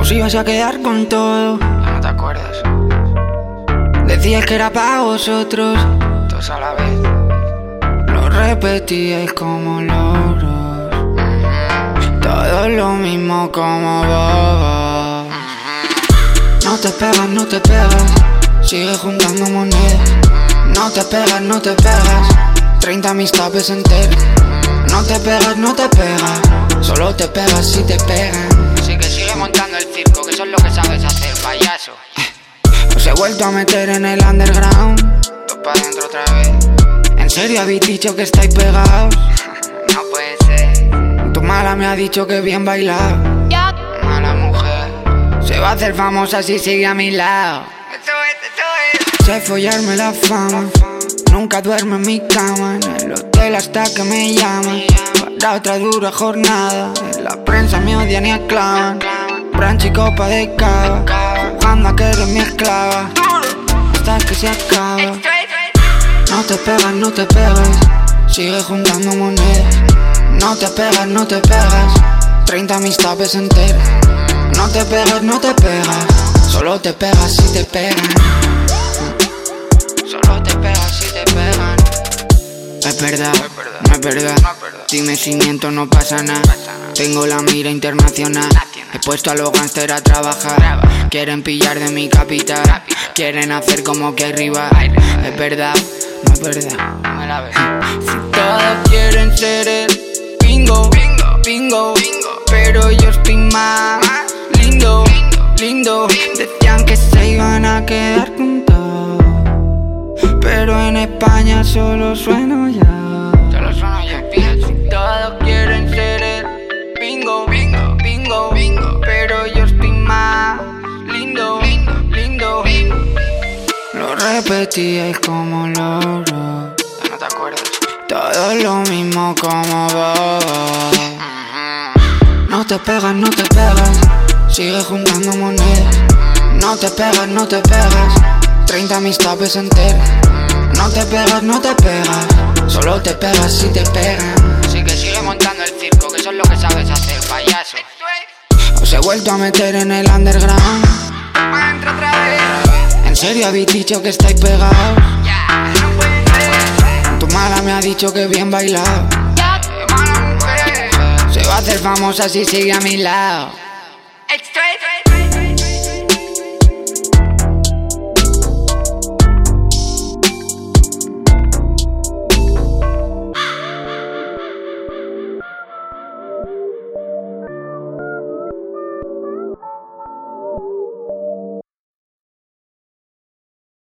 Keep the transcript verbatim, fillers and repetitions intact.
Os ibas a quedar con todo. Ya no te acuerdas. Decías que era para vosotros. Todos a la vez. Lo repetíais como loros. Todo lo mismo como vos. No te pegas, no te pegas. Sigue juntando monedas. No te pegas, no te pegas. Treinta mis tapes enteros. No te pegas, no te pegas. Solo te pegas si te pegan. Así que sigue montando el circo, que eso es lo que sabes hacer, payaso. Os he vuelto a meter en el underground. Tú pa' dentro otra vez. ¿En serio habéis dicho que estáis pegados? No puede ser. Tu mala me ha dicho que bien bailado. Mala mujer. Se va a hacer famosa si sigue a mi lado. Esto es, esto es. Sé follarme la fama. Nunca duermo en mi cama. En el hotel hasta que me llaman. Para otra dura jornada. En la prensa me odian y aclaman. Branch y copa de cava. Jugando a que eres mi esclava. Hasta que se acaba. No te pegas, no te pegas. Sigue juntando monedas. No te pegas, no te pegas. Treinta mis tapes enteros. No te pegas, no te pegas. Solo te pegas si te pegan. Solo te pegas si te pegan. Es verdad, No es verdad. no es verdad. No es verdad. Dime si miento, no pasa nada. pasa nada. Tengo la mira internacional. Nacional. He puesto a los gánster a trabajar. Trabaja. Quieren pillar de mi capital. Capital. Quieren hacer como que hay rival. Hay rival. Es verdad, no es verdad. No me la ves. Si todos quieren ser el bingo, Bingo. bingo, Bingo. pero yo estoy más Más lindo, lindo. lindo. Decían que se iban a quedar con todo, pero en España solo sueno ya. Solo suena y empiezo. Todos quieren ser el bingo, Bingo. bingo, Bingo. pero yo estoy más lindo, Lindo. lindo. Lo repetíais como loro. Ya no te acuerdas. Todo lo mismo como vos. No te pegas, no te pegas. Sigue juntando monedas. No te pegas, no te pegas. Treinta mis tapes enteros. No te pegas, no te pegas. Solo te pegas si te pegan. Así que sigue montando el circo, que eso es lo que sabes hacer, payaso. Os he vuelto a meter en el underground. Entra otra vez. ¿En serio habéis dicho que estáis pegados? Ya, no puede ser. Tu mala me ha dicho que bien bailado. Mala mujer. Se va a hacer famosa si sigue a mi lado. Straight.